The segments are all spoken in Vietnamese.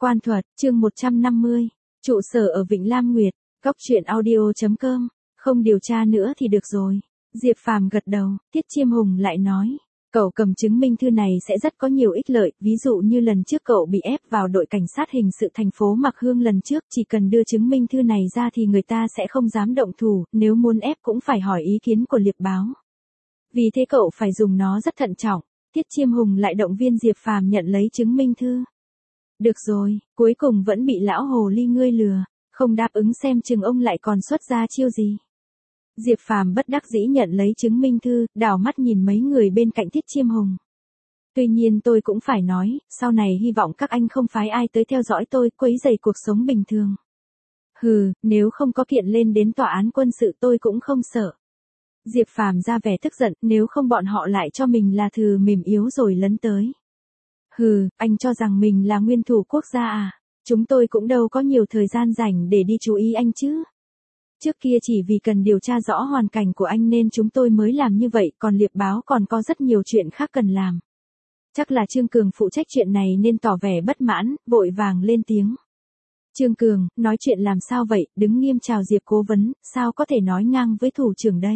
Quan thuật, chương 150. Trụ sở ở Vịnh Lam Nguyệt. Góc truyện audio.com. Không điều tra nữa thì được rồi. Diệp Phàm gật đầu, Tiết Chiêm Hùng lại nói. Cậu cầm chứng minh thư này sẽ rất có nhiều ích lợi, ví dụ như lần trước cậu bị ép vào đội cảnh sát hình sự thành phố Mạc Hương lần trước, chỉ cần đưa chứng minh thư này ra thì người ta sẽ không dám động thủ, nếu muốn ép cũng phải hỏi ý kiến của liệp báo. Vì thế cậu phải dùng nó rất thận trọng. Tiết Chiêm Hùng lại động viên Diệp Phàm nhận lấy chứng minh thư. Được rồi, cuối cùng vẫn bị lão hồ ly ngươi lừa, không đáp ứng xem chừng ông lại còn xuất ra chiêu gì. Diệp Phàm bất đắc dĩ nhận lấy chứng minh thư, đảo mắt nhìn mấy người bên cạnh Tiết Chiêm Hùng. Tuy nhiên tôi cũng phải nói, sau này hy vọng các anh không phái ai tới theo dõi tôi, quấy rầy cuộc sống bình thường. Hừ, nếu không có kiện lên đến tòa án quân sự tôi cũng không sợ. Diệp Phàm ra vẻ tức giận, nếu không bọn họ lại cho mình là thừ mềm yếu rồi lấn tới. Hừ, anh cho rằng mình là nguyên thủ quốc gia à? Chúng tôi cũng đâu có nhiều thời gian rảnh để đi chú ý anh chứ. Trước kia chỉ vì cần điều tra rõ hoàn cảnh của anh nên chúng tôi mới làm như vậy, còn liệp báo còn có rất nhiều chuyện khác cần làm. Chắc là Trương Cường phụ trách chuyện này nên tỏ vẻ bất mãn, vội vàng lên tiếng. Trương Cường, nói chuyện làm sao vậy, đứng nghiêm chào Diệp cố vấn, sao có thể nói ngang với thủ trưởng đây?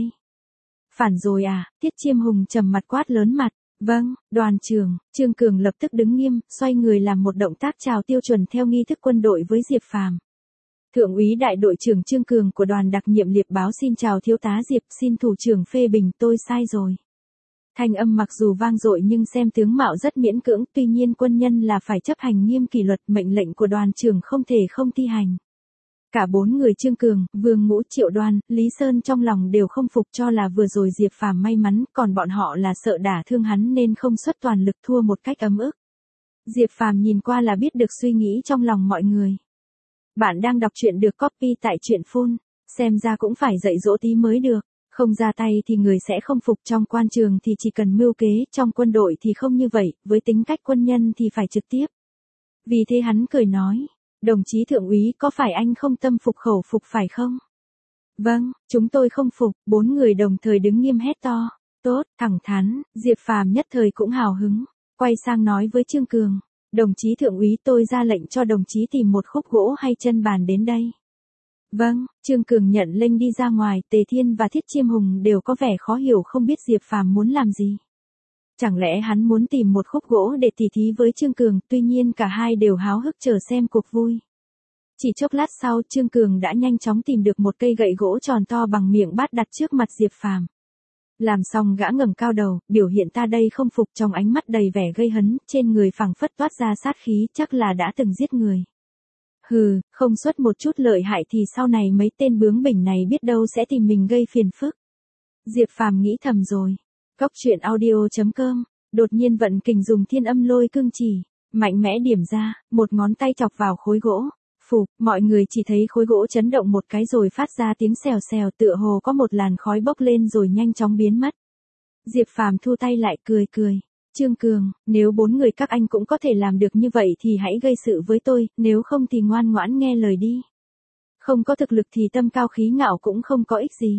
Phản rồi à? Tiết Chiêm Hùng trầm mặt quát lớn mặt. Vâng, đoàn trưởng. Trương Cường lập tức đứng nghiêm, xoay người làm một động tác chào tiêu chuẩn theo nghi thức quân đội với Diệp Phàm. Thượng úy đại đội trưởng Trương Cường của đoàn đặc nhiệm liệp báo xin chào thiếu tá Diệp, xin thủ trưởng phê bình tôi sai rồi. Thanh âm mặc dù vang dội nhưng xem tướng mạo rất miễn cưỡng, tuy nhiên quân nhân là phải chấp hành nghiêm kỷ luật, mệnh lệnh của đoàn trưởng không thể không thi hành. Cả bốn người Trương Cường, Vương Ngũ, Triệu Đoan, Lý Sơn trong lòng đều không phục, cho là vừa rồi Diệp Phàm may mắn, còn bọn họ là sợ đả thương hắn nên không xuất toàn lực, thua một cách ấm ức. Diệp Phàm nhìn qua là biết được suy nghĩ trong lòng mọi người. Bạn đang đọc truyện được copy tại truyện Phun, xem ra cũng phải dạy dỗ tí mới được, không ra tay thì người sẽ không phục, trong quan trường thì chỉ cần mưu kế, trong quân đội thì không như vậy, với tính cách quân nhân thì phải trực tiếp. Vì thế hắn cười nói. Đồng chí thượng úy, có phải anh không tâm phục khẩu phục phải không? Vâng, chúng tôi không phục. Bốn người đồng thời đứng nghiêm hét to. Tốt, thẳng thắn. Diệp Phàm nhất thời cũng hào hứng, quay sang nói với Trương Cường. Đồng chí thượng úy, tôi ra lệnh cho đồng chí tìm một khúc gỗ hay chân bàn đến đây. Vâng, Trương Cường nhận lệnh đi ra ngoài. Tề Thiên và Thiết Chiêm Hùng đều có vẻ khó hiểu, không biết Diệp Phàm muốn làm gì. Chẳng lẽ hắn muốn tìm một khúc gỗ để tỉ thí với Trương Cường, tuy nhiên cả hai đều háo hức chờ xem cuộc vui. Chỉ chốc lát sau, Trương Cường đã nhanh chóng tìm được một cây gậy gỗ tròn to bằng miệng bát đặt trước mặt Diệp Phàm. Làm xong gã ngẩng cao đầu, biểu hiện ta đây không phục, trong ánh mắt đầy vẻ gây hấn, trên người phảng phất toát ra sát khí, chắc là đã từng giết người. Hừ, không xuất một chút lợi hại thì sau này mấy tên bướng bỉnh này biết đâu sẽ tìm mình gây phiền phức. Diệp Phàm nghĩ thầm rồi. Góc truyện audio.com, đột nhiên vận kình dùng thiên âm lôi cương chỉ, mạnh mẽ điểm ra, một ngón tay chọc vào khối gỗ. Phụp, mọi người chỉ thấy khối gỗ chấn động một cái rồi phát ra tiếng xèo xèo, tựa hồ có một làn khói bốc lên rồi nhanh chóng biến mất. Diệp Phàm thu tay lại cười cười. Trương Cường, nếu bốn người các anh cũng có thể làm được như vậy thì hãy gây sự với tôi, nếu không thì ngoan ngoãn nghe lời đi. Không có thực lực thì tâm cao khí ngạo cũng không có ích gì.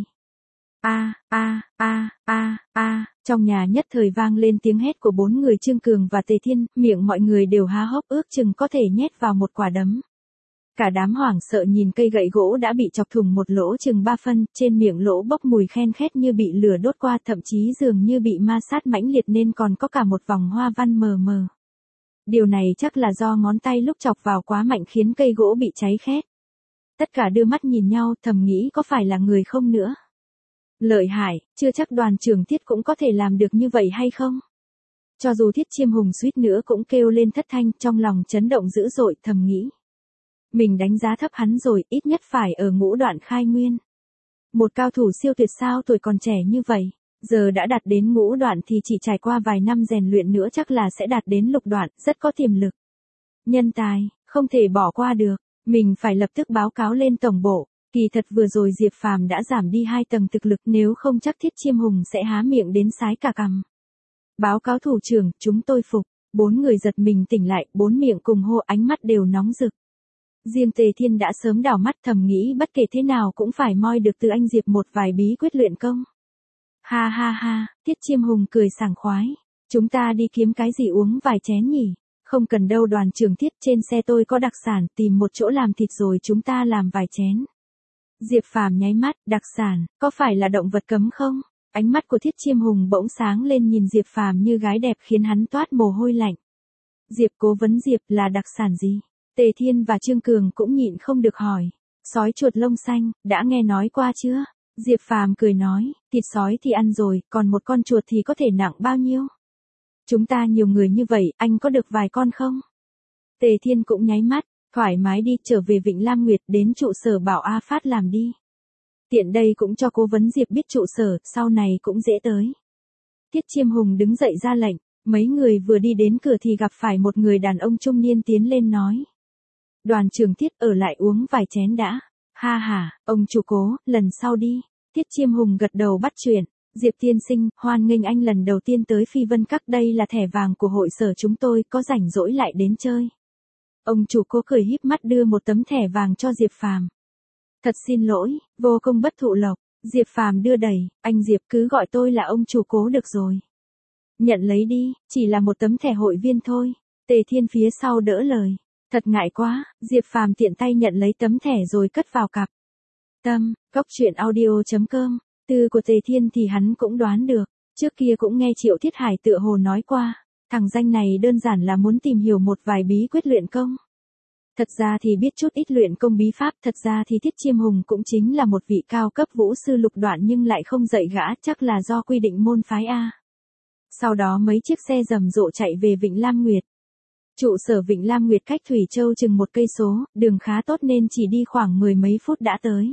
Trong nhà nhất thời vang lên tiếng hét của bốn người Trương Cường và Tề Thiên, miệng mọi người đều há hốc ước chừng có thể nhét vào một quả đấm. Cả đám hoảng sợ nhìn cây gậy gỗ đã bị chọc thủng một lỗ chừng 3 phân, trên miệng lỗ bốc mùi khen khét như bị lửa đốt qua, thậm chí dường như bị ma sát mãnh liệt nên còn có cả một vòng hoa văn mờ mờ. Điều này chắc là do ngón tay lúc chọc vào quá mạnh khiến cây gỗ bị cháy khét. Tất cả đưa mắt nhìn nhau, thầm nghĩ có phải là người không nữa. Lợi hại, chưa chắc đoàn trưởng Thiết cũng có thể làm được như vậy hay không? Cho dù Thiết Chiêm Hùng suýt nữa cũng kêu lên thất thanh, trong lòng chấn động dữ dội, thầm nghĩ. Mình đánh giá thấp hắn rồi, ít nhất phải ở ngũ đoạn khai nguyên. Một cao thủ siêu tuyệt sao tuổi còn trẻ như vậy, giờ đã đạt đến ngũ đoạn thì chỉ trải qua vài năm rèn luyện nữa chắc là sẽ đạt đến lục đoạn, rất có tiềm lực. Nhân tài, không thể bỏ qua được, mình phải lập tức báo cáo lên tổng bộ. Kỳ thật vừa rồi Diệp Phàm đã giảm đi 2 tầng thực lực, nếu không chắc Thiết Chiêm Hùng sẽ há miệng đến sái cả cằm. Báo cáo thủ trưởng, chúng tôi phục. Bốn người giật mình tỉnh lại, bốn miệng cùng hô, ánh mắt đều nóng rực. Riêng Tề Thiên đã sớm đảo mắt, thầm nghĩ bất kể thế nào cũng phải moi được từ anh Diệp một vài bí quyết luyện công. Ha ha ha, Thiết Chiêm Hùng cười sảng khoái. Chúng ta đi kiếm cái gì uống vài chén nhỉ? Không cần đâu đoàn trưởng Thiết, trên xe tôi có đặc sản, tìm một chỗ làm thịt rồi chúng ta làm vài chén. Diệp Phàm nháy mắt, đặc sản, có phải là động vật cấm không? Ánh mắt của Thiết Chiêm Hùng bỗng sáng lên nhìn Diệp Phàm như gái đẹp khiến hắn toát mồ hôi lạnh. Diệp cố vấn Diệp là đặc sản gì? Tề Thiên và Trương Cường cũng nhịn không được hỏi. Sói chuột lông xanh, đã nghe nói qua chưa? Diệp Phàm cười nói, thịt sói thì ăn rồi, còn một con chuột thì có thể nặng bao nhiêu? Chúng ta nhiều người như vậy, anh có được vài con không? Tề Thiên cũng nháy mắt, thoải mái đi, trở về Vịnh Lam Nguyệt đến trụ sở bảo A Phát làm đi. Tiện đây cũng cho cố vấn Diệp biết trụ sở, sau này cũng dễ tới. Thiết Chiêm Hùng đứng dậy ra lệnh, mấy người vừa đi đến cửa thì gặp phải một người đàn ông trung niên tiến lên nói. Đoàn trưởng Thiết ở lại uống vài chén đã. Ha ha, ông chủ cố, lần sau đi. Thiết Chiêm Hùng gật đầu bắt chuyện. Diệp tiên sinh, hoan nghênh anh lần đầu tiên tới Phi Vân Các, đây là thẻ vàng của hội sở chúng tôi, có rảnh rỗi lại đến chơi. Ông chủ cố cười híp mắt đưa một tấm thẻ vàng cho Diệp Phàm. Thật xin lỗi, vô công bất thụ lộc. Diệp Phàm đưa đẩy, anh Diệp cứ gọi tôi là ông chủ cố được rồi. Nhận lấy đi, chỉ là một tấm thẻ hội viên thôi. Tề Thiên phía sau đỡ lời. Thật ngại quá, Diệp Phàm tiện tay nhận lấy tấm thẻ rồi cất vào cặp. Cóc truyện audio.com, từ của Tề Thiên thì hắn cũng đoán được, trước kia cũng nghe Triệu Thiết Hải tựa hồ nói qua, thằng danh này đơn giản là muốn tìm hiểu một vài bí quyết luyện công. Thật ra thì biết chút ít luyện công bí pháp, thật ra thì Thiết Chiêm Hùng cũng chính là một vị cao cấp vũ sư lục đoạn nhưng lại không dạy gã, chắc là do quy định môn phái A. Sau đó mấy chiếc xe rầm rộ chạy về Vịnh Lam Nguyệt. Trụ sở Vịnh Lam Nguyệt cách Thủy Châu chừng 1 cây số, đường khá tốt nên chỉ đi khoảng 10 mấy phút đã tới.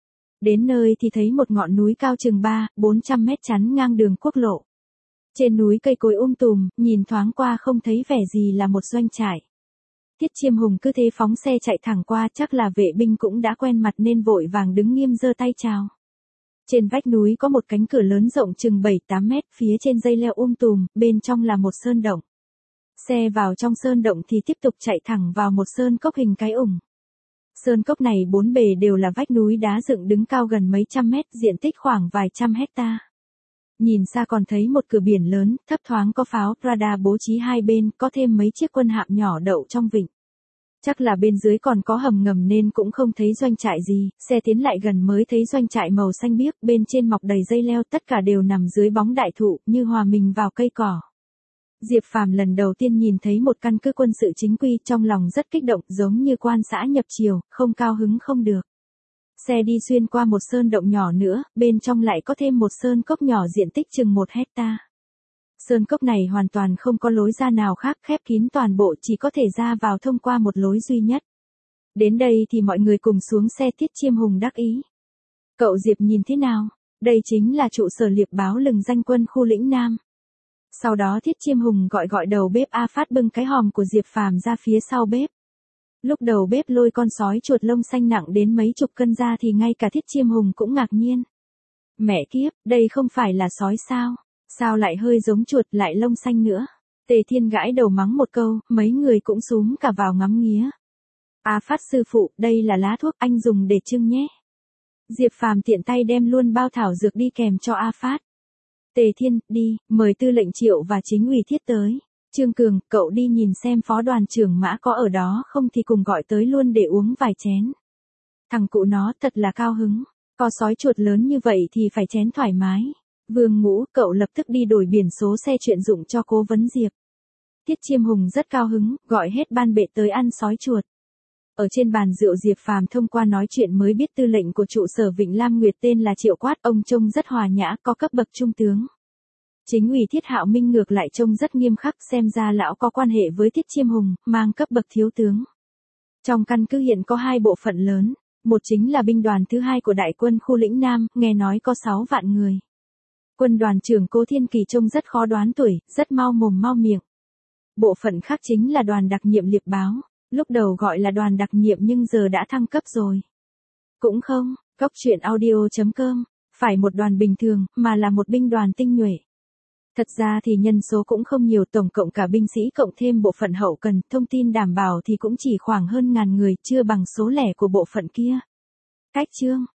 Đến nơi thì thấy một ngọn núi cao chừng 300-400 mét chắn ngang đường quốc lộ. Trên núi cây cối tùm, nhìn thoáng qua không thấy vẻ gì là một doanh trại. Thiết Chiêm Hùng cứ thế phóng xe chạy thẳng qua, chắc là vệ binh cũng đã quen mặt nên vội vàng đứng nghiêm giơ tay chào. Trên vách núi có một cánh cửa lớn rộng chừng 7-8 mét, phía trên dây leo tùm, bên trong là một sơn động. Xe vào trong sơn động thì tiếp tục chạy thẳng vào một sơn cốc hình cái ủng. Sơn cốc này 4 bề đều là vách núi đá dựng đứng cao gần mấy trăm mét, diện tích khoảng vài trăm hecta. Nhìn xa còn thấy một cửa biển lớn, thấp thoáng có pháo Prada bố trí hai bên, có thêm mấy chiếc quân hạm nhỏ đậu trong vịnh. Chắc là bên dưới còn có hầm ngầm nên cũng không thấy doanh trại gì, xe tiến lại gần mới thấy doanh trại màu xanh biếc, bên trên mọc đầy dây leo, tất cả đều nằm dưới bóng đại thụ, như hòa mình vào cây cỏ. Diệp Phàm lần đầu tiên nhìn thấy một căn cứ quân sự chính quy, trong lòng rất kích động, giống như quan xã nhập triều, không cao hứng không được. Xe đi xuyên qua một sơn động nhỏ nữa, bên trong lại có thêm một sơn cốc nhỏ diện tích chừng 1 hecta. Sơn cốc này hoàn toàn không có lối ra nào khác, khép kín toàn bộ, chỉ có thể ra vào thông qua một lối duy nhất. Đến đây thì mọi người cùng xuống xe. Thiết Chiêm Hùng đắc ý. Cậu Diệp nhìn thế nào? Đây chính là trụ sở liệp báo lừng danh quân khu lĩnh Nam. Sau đó Thiết Chiêm Hùng gọi đầu bếp A Phát bưng cái hòm của Diệp Phàm ra phía sau bếp. Lúc đầu bếp lôi con sói chuột lông xanh nặng đến mấy chục cân ra thì ngay cả Thiết Chiêm Hùng cũng ngạc nhiên. Mẹ kiếp, đây không phải là sói sao? Sao lại hơi giống chuột lại lông xanh nữa? Tề Thiên gãi đầu mắng một câu, mấy người cũng xúm cả vào ngắm nghía. A Phát sư phụ, đây là lá thuốc anh dùng để chưng nhé. Diệp Phàm tiện tay đem luôn bao thảo dược đi kèm cho A Phát. Tề Thiên, đi, mời tư lệnh Triệu và chính ủy Thiết tới. Trương Cường, cậu đi nhìn xem phó đoàn trưởng Mã có ở đó không thì cùng gọi tới luôn để uống vài chén. Thằng cụ nó thật là cao hứng, có sói chuột lớn như vậy thì phải chén thoải mái. Vương Ngũ, cậu lập tức đi đổi biển số xe chuyên dụng cho cố vấn Diệp. Thiết Chiêm Hùng rất cao hứng, gọi hết ban bệ tới ăn sói chuột. Ở trên bàn rượu Diệp Phàm thông qua nói chuyện mới biết tư lệnh của trụ sở Vịnh Lam Nguyệt tên là Triệu Quát, ông trông rất hòa nhã, có cấp bậc trung tướng. Chính ủy Thiết Hạo Minh ngược lại trông rất nghiêm khắc, xem ra lão có quan hệ với Thiết Chiêm Hùng, mang cấp bậc thiếu tướng. Trong căn cứ hiện có 2 bộ phận lớn, một chính là binh đoàn thứ 2 của đại quân khu lĩnh Nam, nghe nói có 6 vạn người. Quân đoàn trưởng Cố Thiên Kỳ trông rất khó đoán tuổi, rất mau mồm mau miệng. Bộ phận khác chính là đoàn đặc nhiệm liệp báo, lúc đầu gọi là đoàn đặc nhiệm nhưng giờ đã thăng cấp rồi. Cũng không, cóc truyện audio.com, phải một đoàn bình thường, mà là một binh đoàn tinh nhuệ. Thật ra thì nhân số cũng không nhiều, tổng cộng cả binh sĩ cộng thêm bộ phận hậu cần, thông tin đảm bảo thì cũng chỉ khoảng hơn 1000 người, chưa bằng số lẻ của bộ phận kia. Cách chương